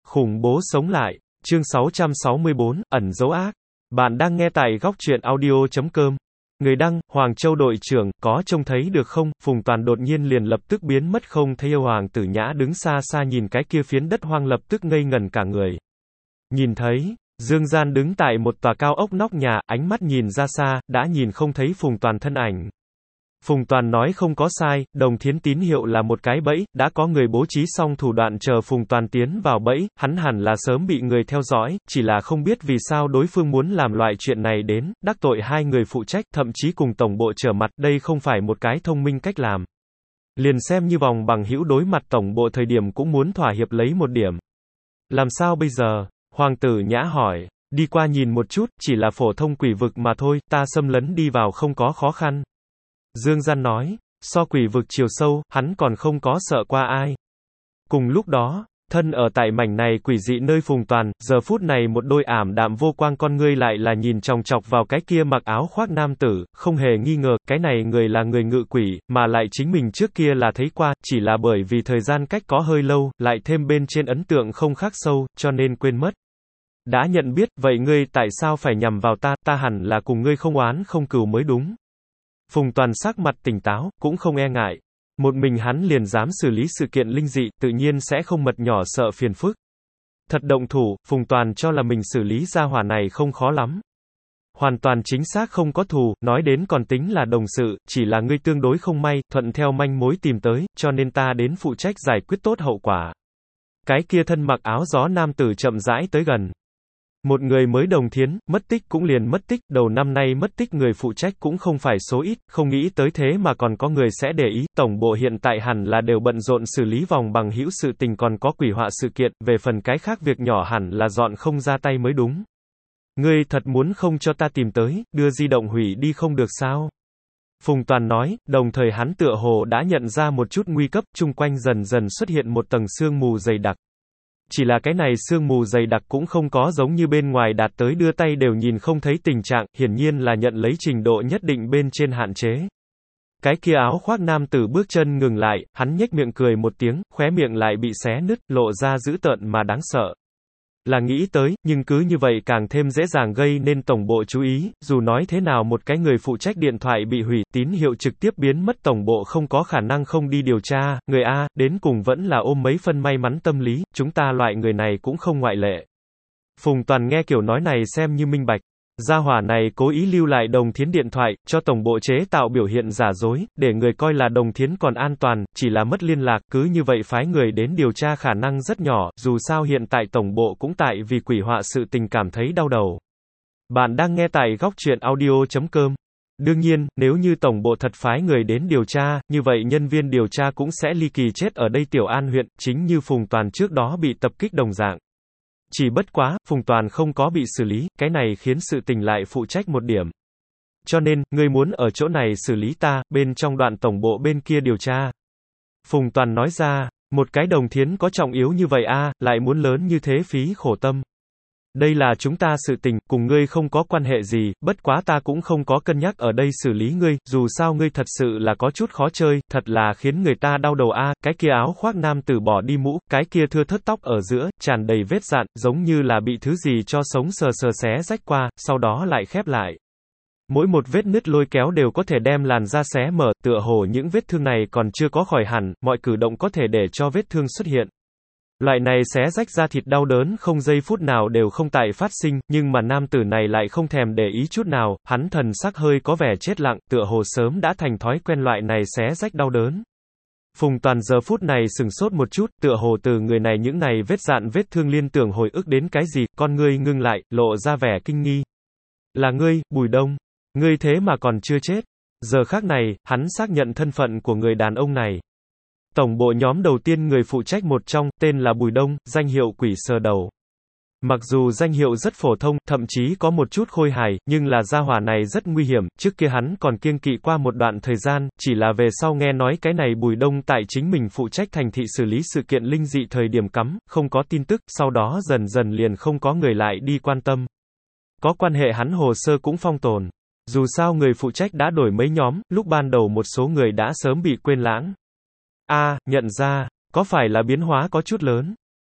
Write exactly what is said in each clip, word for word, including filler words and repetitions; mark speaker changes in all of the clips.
Speaker 1: Khủng bố sống lại. Chương sáu trăm sáu mươi bốn, ẩn dấu ác. Bạn đang nghe tại góc truyện audio chấm com. Người đăng, Hoàng Châu đội trưởng, có trông thấy được không? Phùng Toàn đột nhiên liền lập tức biến mất không thấy. Hoàng Tử Nhã đứng xa xa nhìn cái kia phiến đất hoang lập tức ngây ngẩn cả người. Nhìn thấy, Dương Gian đứng tại một tòa cao ốc nóc nhà, ánh mắt nhìn ra xa, đã nhìn không thấy Phùng Toàn thân ảnh. Phùng Toàn nói không có sai, Đồng Thiến tín hiệu là một cái bẫy, đã có người bố trí xong thủ đoạn chờ Phùng Toàn tiến vào bẫy, hắn hẳn là sớm bị người theo dõi, chỉ là không biết vì sao đối phương muốn làm loại chuyện này đến, đắc tội hai người phụ trách, thậm chí cùng tổng bộ trở mặt, đây không phải một cái thông minh cách làm. Liền xem như vòng bằng hữu đối mặt tổng bộ thời điểm cũng muốn thỏa hiệp lấy một điểm. Làm sao bây giờ? Hoàng Tử Nhã hỏi, đi qua nhìn một chút, chỉ là phổ thông quỷ vực mà thôi, ta xâm lấn đi vào không có khó khăn. Dương Gian nói, so quỷ vực chiều sâu, hắn còn không có sợ qua ai. Cùng lúc đó, thân ở tại mảnh này quỷ dị nơi Phùng Toàn, giờ phút này một đôi ảm đạm vô quang con ngươi lại là nhìn chòng chọc vào cái kia mặc áo khoác nam tử, không hề nghi ngờ, cái này người là người ngự quỷ, mà lại chính mình trước kia là thấy qua, chỉ là bởi vì thời gian cách có hơi lâu, lại thêm bên trên ấn tượng không khắc sâu, cho nên quên mất. Đã nhận biết, vậy ngươi tại sao phải nhằm vào ta, ta hẳn là cùng ngươi không oán không cừu mới đúng. Phùng Toàn sắc mặt tỉnh táo, cũng không e ngại. Một mình hắn liền dám xử lý sự kiện linh dị, tự nhiên sẽ không mật nhỏ sợ phiền phức. Thật động thủ, Phùng Toàn cho là mình xử lý ra hỏa này không khó lắm. Hoàn toàn chính xác không có thù, nói đến còn tính là đồng sự, chỉ là ngươi tương đối không may, thuận theo manh mối tìm tới, cho nên ta đến phụ trách giải quyết tốt hậu quả. Cái kia thân mặc áo gió nam tử chậm rãi tới gần. Một người mới Đồng Thiến, mất tích cũng liền mất tích, đầu năm nay mất tích người phụ trách cũng không phải số ít, không nghĩ tới thế mà còn có người sẽ để ý, tổng bộ hiện tại hẳn là đều bận rộn xử lý vòng bằng hữu sự tình còn có quỷ họa sự kiện, về phần cái khác việc nhỏ hẳn là dọn không ra tay mới đúng. Ngươi thật muốn không cho ta tìm tới, đưa di động hủy đi không được sao? Phùng Toàn nói, đồng thời hắn tựa hồ đã nhận ra một chút nguy cấp, chung quanh dần dần xuất hiện một tầng sương mù dày đặc. Chỉ là cái này sương mù dày đặc cũng không có giống như bên ngoài đạt tới đưa tay đều nhìn không thấy tình trạng, hiển nhiên là nhận lấy trình độ nhất định bên trên hạn chế. Cái kia áo khoác nam tử bước chân ngừng lại, hắn nhếch miệng cười một tiếng, khóe miệng lại bị xé nứt, lộ ra dữ tợn mà đáng sợ. Là nghĩ tới, nhưng cứ như vậy càng thêm dễ dàng gây nên tổng bộ chú ý, dù nói thế nào một cái người phụ trách điện thoại bị hủy, tín hiệu trực tiếp biến mất tổng bộ không có khả năng không đi điều tra, người A, đến cùng vẫn là ôm mấy phân may mắn tâm lý, chúng ta loại người này cũng không ngoại lệ. Phùng Toàn nghe kiểu nói này xem như minh bạch. Gia hỏa này cố ý lưu lại Đồng Thiến điện thoại, cho tổng bộ chế tạo biểu hiện giả dối, để người coi là Đồng Thiến còn an toàn, chỉ là mất liên lạc, cứ như vậy phái người đến điều tra khả năng rất nhỏ, dù sao hiện tại tổng bộ cũng tại vì quỷ họa sự tình cảm thấy đau đầu. Bạn đang nghe tại góc truyện audio chấm com. Đương nhiên, nếu như tổng bộ thật phái người đến điều tra, như vậy nhân viên điều tra cũng sẽ ly kỳ chết ở đây Tiểu An huyện, chính như Phùng Toàn trước đó bị tập kích đồng dạng. Chỉ bất quá, Phùng Toàn không có bị xử lý, cái này khiến sự tình lại phụ trách một điểm. Cho nên, ngươi muốn ở chỗ này xử lý ta, bên trong đoạn tổng bộ bên kia điều tra. Phùng Toàn nói ra, một cái Đồng Thiến có trọng yếu như vậy a, lại muốn lớn như thế phí khổ tâm. Đây là chúng ta sự tình, cùng ngươi không có quan hệ gì, bất quá ta cũng không có cân nhắc ở đây xử lý ngươi, dù sao ngươi thật sự là có chút khó chơi, thật là khiến người ta đau đầu a. Cái kia áo khoác nam tử bỏ đi mũ, cái kia thưa thớt tóc ở giữa, tràn đầy vết dạn, giống như là bị thứ gì cho sống sờ sờ xé rách qua, sau đó lại khép lại. Mỗi một vết nứt lôi kéo đều có thể đem làn da xé mở, tựa hồ những vết thương này còn chưa có khỏi hẳn, mọi cử động có thể để cho vết thương xuất hiện. Loại này xé rách da thịt đau đớn không giây phút nào đều không tại phát sinh, nhưng mà nam tử này lại không thèm để ý chút nào, hắn thần sắc hơi có vẻ chết lặng, tựa hồ sớm đã thành thói quen loại này xé rách đau đớn. Phùng Toàn giờ phút này sừng sốt một chút, tựa hồ từ người này những này vết dạn vết thương liên tưởng hồi ức đến cái gì, con ngươi ngưng lại, lộ ra vẻ kinh nghi. Là ngươi, Bùi Đông, ngươi thế mà còn chưa chết. Giờ khắc này, hắn xác nhận thân phận của người đàn ông này. Tổng bộ nhóm đầu tiên người phụ trách một trong, tên là Bùi Đông, danh hiệu quỷ sờ đầu. Mặc dù danh hiệu rất phổ thông, thậm chí có một chút khôi hài, nhưng là gia hỏa này rất nguy hiểm, trước kia hắn còn kiêng kỵ qua một đoạn thời gian, chỉ là về sau nghe nói cái này Bùi Đông tại chính mình phụ trách thành thị xử lý sự kiện linh dị thời điểm cắm, không có tin tức, sau đó dần dần liền không có người lại đi quan tâm. Có quan hệ hắn hồ sơ cũng phong tồn. Dù sao người phụ trách đã đổi mấy nhóm, lúc ban đầu một số người đã sớm bị quên lãng. A, à, nhận ra, có phải là biến hóa có chút lớn?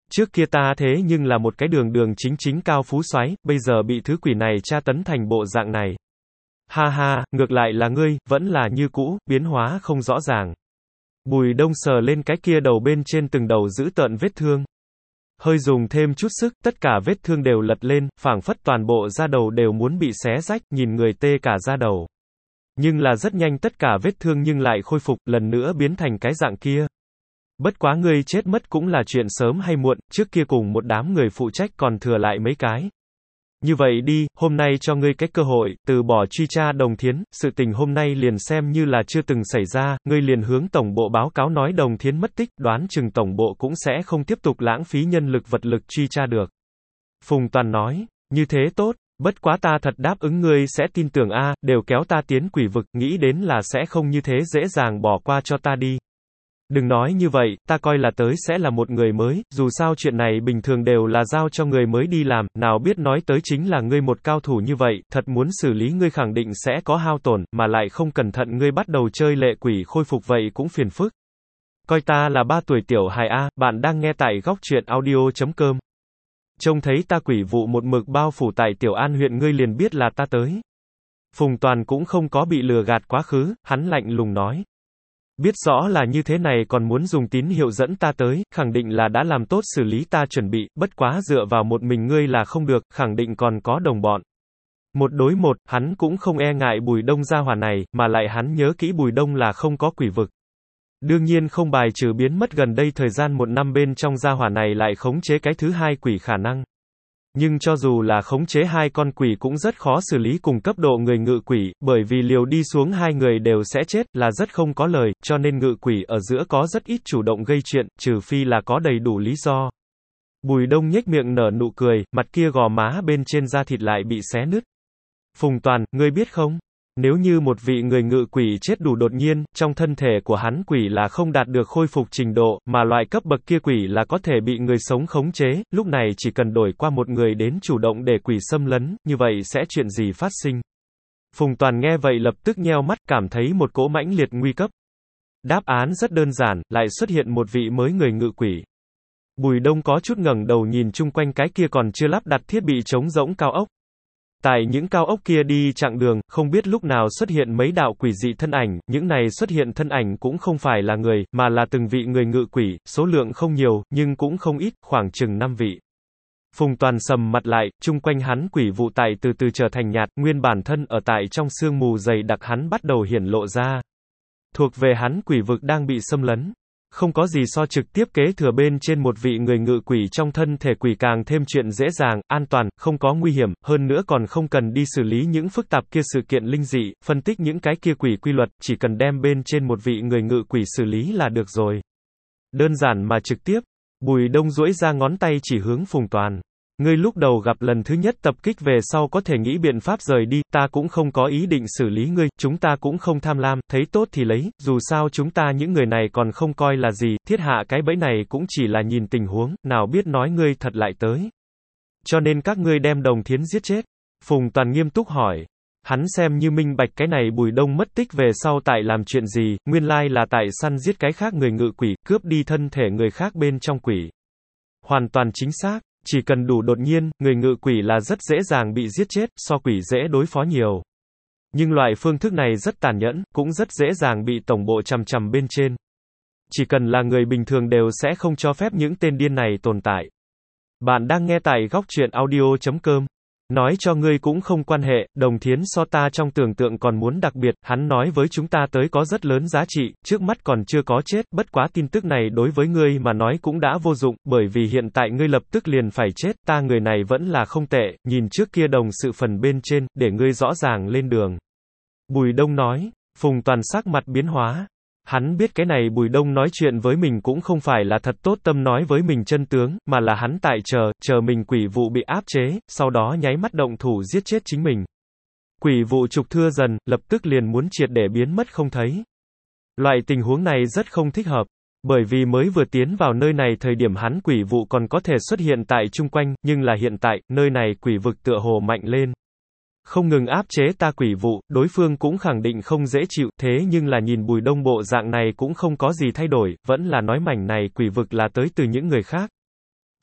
Speaker 1: Trước kia ta thế nhưng là một cái đường đường chính chính cao phú soái, bây giờ bị thứ quỷ này tra tấn thành bộ dạng này. Ha ha, ngược lại là ngươi, vẫn là như cũ, biến hóa không rõ ràng. Bùi Đông sờ lên cái kia đầu bên trên từng đầu dữ tợn vết thương. Hơi dùng thêm chút sức, tất cả vết thương đều lật lên, phảng phất toàn bộ da đầu đều muốn bị xé rách, nhìn người tê cả da đầu. Nhưng là rất nhanh tất cả vết thương nhưng lại khôi phục, lần nữa biến thành cái dạng kia. Bất quá ngươi chết mất cũng là chuyện sớm hay muộn, trước kia cùng một đám người phụ trách còn thừa lại mấy cái. Như vậy đi, hôm nay cho ngươi cái cơ hội, từ bỏ truy tra Đồng Thiến, sự tình hôm nay liền xem như là chưa từng xảy ra, ngươi liền hướng tổng bộ báo cáo nói Đồng Thiến mất tích, đoán chừng tổng bộ cũng sẽ không tiếp tục lãng phí nhân lực vật lực truy tra được. Phùng Toàn nói, như thế tốt, bất quá ta thật đáp ứng ngươi sẽ tin tưởng a, đều kéo ta tiến quỷ vực, nghĩ đến là sẽ không như thế dễ dàng bỏ qua cho ta đi. Đừng nói như vậy, ta coi là tới sẽ là một người mới, dù sao chuyện này bình thường đều là giao cho người mới đi làm, nào biết nói tới chính là ngươi một cao thủ như vậy, thật muốn xử lý ngươi khẳng định sẽ có hao tổn, mà lại không cẩn thận ngươi bắt đầu chơi lệ quỷ khôi phục vậy cũng phiền phức. Coi ta là ba tuổi tiểu hài a, bạn đang nghe tại góc truyện audio chấm com. Trông thấy ta quỷ vụ một mực bao phủ tại Tiểu An huyện ngươi liền biết là ta tới. Phùng Toàn cũng không có bị lừa gạt quá khứ, hắn lạnh lùng nói. Biết rõ là như thế này còn muốn dùng tín hiệu dẫn ta tới, khẳng định là đã làm tốt xử lý ta chuẩn bị, bất quá dựa vào một mình ngươi là không được, khẳng định còn có đồng bọn. Một đối một, hắn cũng không e ngại Bùi Đông gia hỏa này, mà lại hắn nhớ kỹ Bùi Đông là không có quỷ vực. Đương nhiên không bài trừ biến mất gần đây thời gian một năm bên trong gia hỏa này lại khống chế cái thứ hai quỷ khả năng. Nhưng cho dù là khống chế hai con quỷ cũng rất khó xử lý cùng cấp độ người ngự quỷ, bởi vì liều đi xuống hai người đều sẽ chết, là rất không có lời, cho nên ngự quỷ ở giữa có rất ít chủ động gây chuyện, trừ phi là có đầy đủ lý do. Bùi Đông nhếch miệng nở nụ cười, mặt kia gò má bên trên da thịt lại bị xé nứt. Phùng Toàn, ngươi biết không? Nếu như một vị người ngự quỷ chết đủ đột nhiên, trong thân thể của hắn quỷ là không đạt được khôi phục trình độ, mà loại cấp bậc kia quỷ là có thể bị người sống khống chế, lúc này chỉ cần đổi qua một người đến chủ động để quỷ xâm lấn, như vậy sẽ chuyện gì phát sinh? Phùng Toàn nghe vậy lập tức nheo mắt, cảm thấy một cỗ mãnh liệt nguy cấp. Đáp án rất đơn giản, lại xuất hiện một vị mới người ngự quỷ. Bùi Đông có chút ngẩng đầu nhìn chung quanh cái kia còn chưa lắp đặt thiết bị chống rỗng cao ốc. Tại những cao ốc kia đi chặng đường, không biết lúc nào xuất hiện mấy đạo quỷ dị thân ảnh, những này xuất hiện thân ảnh cũng không phải là người, mà là từng vị người ngự quỷ, số lượng không nhiều, nhưng cũng không ít, khoảng chừng năm vị. Phùng Toàn sầm mặt lại, chung quanh hắn quỷ vụ tại từ từ trở thành nhạt, nguyên bản thân ở tại trong sương mù dày đặc hắn bắt đầu hiển lộ ra. Thuộc về hắn quỷ vực đang bị xâm lấn. Không có gì so trực tiếp kế thừa bên trên một vị người ngự quỷ trong thân thể quỷ càng thêm chuyện dễ dàng, an toàn, không có nguy hiểm, hơn nữa còn không cần đi xử lý những phức tạp kia sự kiện linh dị, phân tích những cái kia quỷ quy luật, chỉ cần đem bên trên một vị người ngự quỷ xử lý là được rồi. Đơn giản mà trực tiếp. Bùi Đông duỗi ra ngón tay chỉ hướng Phùng Toàn. Ngươi lúc đầu gặp lần thứ nhất tập kích về sau có thể nghĩ biện pháp rời đi, ta cũng không có ý định xử lý ngươi, chúng ta cũng không tham lam, thấy tốt thì lấy, dù sao chúng ta những người này còn không coi là gì, thiết hạ cái bẫy này cũng chỉ là nhìn tình huống, nào biết nói ngươi thật lại tới. Cho nên các ngươi đem Đồng Thiến giết chết. Phùng Toàn nghiêm túc hỏi. Hắn xem như minh bạch cái này Bùi Đông mất tích về sau tại làm chuyện gì, nguyên lai là tại săn giết cái khác người ngự quỷ, cướp đi thân thể người khác bên trong quỷ. Hoàn toàn chính xác. Chỉ cần đủ đột nhiên, người ngự quỷ là rất dễ dàng bị giết chết, so quỷ dễ đối phó nhiều. Nhưng loại phương thức này rất tàn nhẫn, cũng rất dễ dàng bị tổng bộ chằm chằm bên trên. Chỉ cần là người bình thường đều sẽ không cho phép những tên điên này tồn tại. Bạn đang nghe tại góc truyện audio chấm com. Nói cho ngươi cũng không quan hệ, Đồng Thiến so ta trong tưởng tượng còn muốn đặc biệt, hắn nói với chúng ta tới có rất lớn giá trị, trước mắt còn chưa có chết, bất quá tin tức này đối với ngươi mà nói cũng đã vô dụng, bởi vì hiện tại ngươi lập tức liền phải chết, ta người này vẫn là không tệ, nhìn trước kia đồng sự phần bên trên, để ngươi rõ ràng lên đường. Bùi Đông nói. Phùng Toàn sắc mặt biến hóa. Hắn biết cái này Bùi Đông nói chuyện với mình cũng không phải là thật tốt tâm nói với mình chân tướng, mà là hắn tại chờ, chờ mình quỷ vụ bị áp chế, sau đó nháy mắt động thủ giết chết chính mình. Quỷ vụ trục thưa dần, lập tức liền muốn triệt để biến mất không thấy. Loại tình huống này rất không thích hợp, bởi vì mới vừa tiến vào nơi này thời điểm hắn quỷ vụ còn có thể xuất hiện tại chung quanh, nhưng là hiện tại, nơi này quỷ vực tựa hồ mạnh lên. Không ngừng áp chế ta quỷ vụ, đối phương cũng khẳng định không dễ chịu, thế nhưng là nhìn Bùi Đông bộ dạng này cũng không có gì thay đổi, vẫn là nói mảnh này quỷ vực là tới từ những người khác.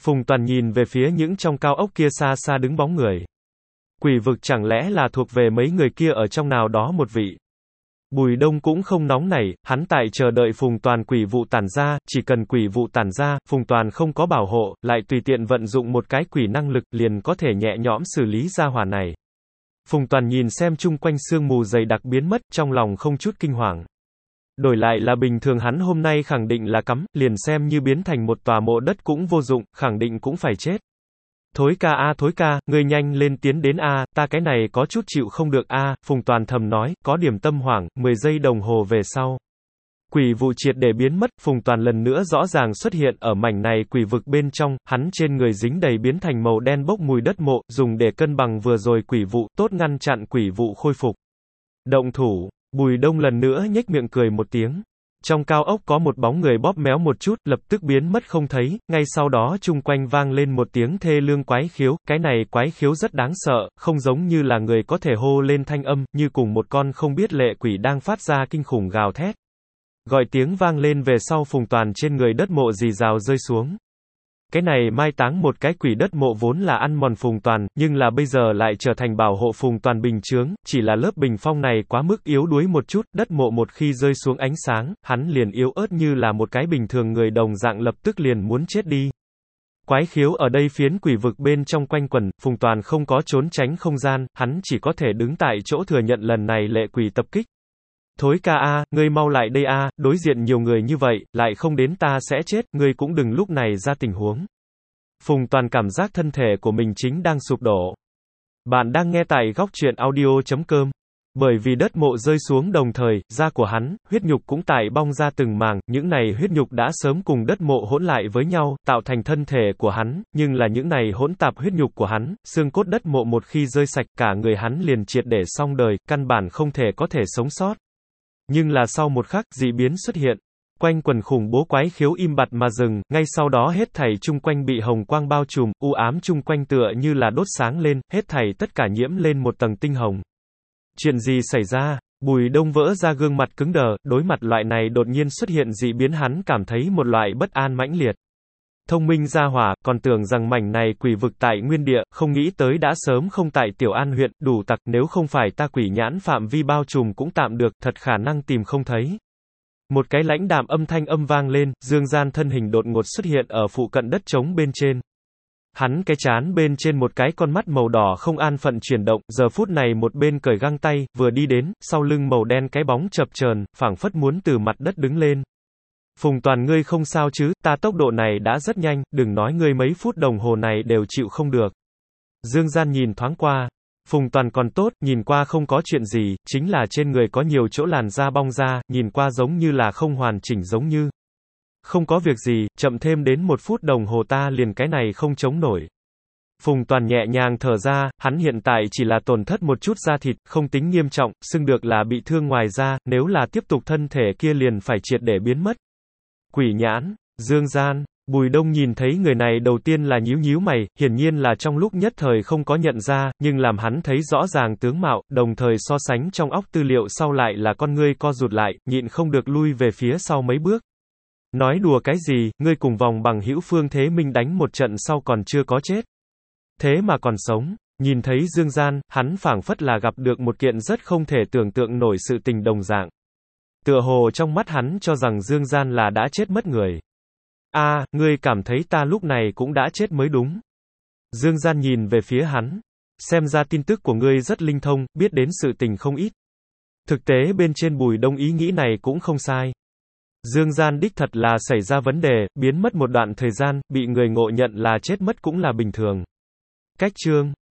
Speaker 1: Phùng Toàn nhìn về phía những trong cao ốc kia xa xa đứng bóng người. Quỷ vực chẳng lẽ là thuộc về mấy người kia ở trong nào đó một vị. Bùi Đông cũng không nóng nảy, hắn tại chờ đợi Phùng Toàn quỷ vụ tản ra, chỉ cần quỷ vụ tản ra, Phùng Toàn không có bảo hộ, lại tùy tiện vận dụng một cái quỷ năng lực liền có thể nhẹ nhõm xử lý ra hỏa này. Phùng Toàn nhìn xem chung quanh sương mù dày đặc biến mất, trong lòng không chút kinh hoàng. Đổi lại là bình thường hắn hôm nay khẳng định là cắm, liền xem như biến thành một tòa mộ đất cũng vô dụng, khẳng định cũng phải chết. Thối ca a thối ca, ngươi nhanh lên tiến đến a, ta cái này có chút chịu không được a, Phùng Toàn thầm nói, có điểm tâm hoảng, mười giây đồng hồ về sau. Quỷ vụ triệt để biến mất, Phùng Toàn lần nữa rõ ràng xuất hiện ở mảnh này quỷ vực bên trong, hắn trên người dính đầy biến thành màu đen bốc mùi đất mộ, dùng để cân bằng vừa rồi quỷ vụ, tốt ngăn chặn quỷ vụ khôi phục. Động thủ, Bùi Đông lần nữa nhếch miệng cười một tiếng. Trong cao ốc có một bóng người bóp méo một chút, lập tức biến mất không thấy, ngay sau đó chung quanh vang lên một tiếng thê lương quái khiếu, cái này quái khiếu rất đáng sợ, không giống như là người có thể hô lên thanh âm, như cùng một con không biết lệ quỷ đang phát ra kinh khủng gào thét. Gọi tiếng vang lên về sau Phùng Toàn trên người đất mộ rì rào rơi xuống. Cái này mai táng một cái quỷ đất mộ vốn là ăn mòn Phùng Toàn, nhưng là bây giờ lại trở thành bảo hộ Phùng Toàn bình chướng, chỉ là lớp bình phong này quá mức yếu đuối một chút, đất mộ một khi rơi xuống ánh sáng, hắn liền yếu ớt như là một cái bình thường người đồng dạng lập tức liền muốn chết đi. Quái khiếu ở đây phiến quỷ vực bên trong quanh quẩn, Phùng Toàn không có trốn tránh không gian, hắn chỉ có thể đứng tại chỗ thừa nhận lần này lệ quỷ tập kích. Thối ca a, ngươi mau lại đây a, đối diện nhiều người như vậy, lại không đến ta sẽ chết, ngươi cũng đừng lúc này ra tình huống. Phùng Toàn cảm giác thân thể của mình chính đang sụp đổ. Bạn đang nghe tại góc truyện audio chấm com. Bởi vì đất mộ rơi xuống đồng thời, da của hắn, huyết nhục cũng tại bong ra từng màng, những này huyết nhục đã sớm cùng đất mộ hỗn lại với nhau, tạo thành thân thể của hắn, nhưng là những này hỗn tạp huyết nhục của hắn, xương cốt đất mộ một khi rơi sạch, cả người hắn liền triệt để xong đời, căn bản không thể có thể sống sót. Nhưng là sau một khắc, dị biến xuất hiện. Quanh quần khủng bố quái khiếu im bặt mà dừng, ngay sau đó hết thảy chung quanh bị hồng quang bao trùm, u ám chung quanh tựa như là đốt sáng lên, hết thảy tất cả nhiễm lên một tầng tinh hồng. Chuyện gì xảy ra? Bùi Đông vỡ ra gương mặt cứng đờ, đối mặt loại này đột nhiên xuất hiện dị biến hắn cảm thấy một loại bất an mãnh liệt. Thông minh gia hỏa, còn tưởng rằng mảnh này quỷ vực tại nguyên địa, không nghĩ tới đã sớm không tại Tiểu An huyện, đủ tặc, nếu không phải ta quỷ nhãn phạm vi bao trùm cũng tạm được, thật khả năng tìm không thấy. Một cái lãnh đạm âm thanh âm vang lên, Dương Gian thân hình đột ngột xuất hiện ở phụ cận đất trống bên trên. Hắn cái chán bên trên một cái con mắt màu đỏ không an phận chuyển động, giờ phút này một bên cởi găng tay, vừa đi đến, sau lưng màu đen cái bóng chập chờn, phảng phất muốn từ mặt đất đứng lên. Phùng Toàn ngươi không sao chứ, ta tốc độ này đã rất nhanh, đừng nói ngươi mấy phút đồng hồ này đều chịu không được. Dương Gian nhìn thoáng qua. Phùng Toàn còn tốt, nhìn qua không có chuyện gì, chính là trên người có nhiều chỗ làn da bong ra, nhìn qua giống như là không hoàn chỉnh giống như. Không có việc gì, chậm thêm đến một phút đồng hồ ta liền cái này không chống nổi. Phùng Toàn nhẹ nhàng thở ra, hắn hiện tại chỉ là tổn thất một chút da thịt, không tính nghiêm trọng, xưng được là bị thương ngoài da, nếu là tiếp tục thân thể kia liền phải triệt để biến mất. Quỷ nhãn, Dương Gian, Bùi Đông nhìn thấy người này đầu tiên là nhíu nhíu mày, hiển nhiên là trong lúc nhất thời không có nhận ra, nhưng làm hắn thấy rõ ràng tướng mạo, đồng thời so sánh trong óc tư liệu sau lại là con ngươi co rụt lại, nhịn không được lui về phía sau mấy bước. Nói đùa cái gì, ngươi cùng vòng bằng hữu Phương Thế Minh đánh một trận sau còn chưa có chết. Thế mà còn sống, nhìn thấy Dương Gian, hắn phảng phất là gặp được một kiện rất không thể tưởng tượng nổi sự tình đồng dạng. Tựa hồ trong mắt hắn cho rằng Dương Gian là đã chết mất người. A, à, ngươi cảm thấy ta lúc này cũng đã chết mới đúng. Dương Gian nhìn về phía hắn. Xem ra tin tức của ngươi rất linh thông, biết đến sự tình không ít. Thực tế bên trên Bùi Đông ý nghĩ này cũng không sai. Dương Gian đích thật là xảy ra vấn đề, biến mất một đoạn thời gian, bị người ngộ nhận là chết mất cũng là bình thường. Cách chương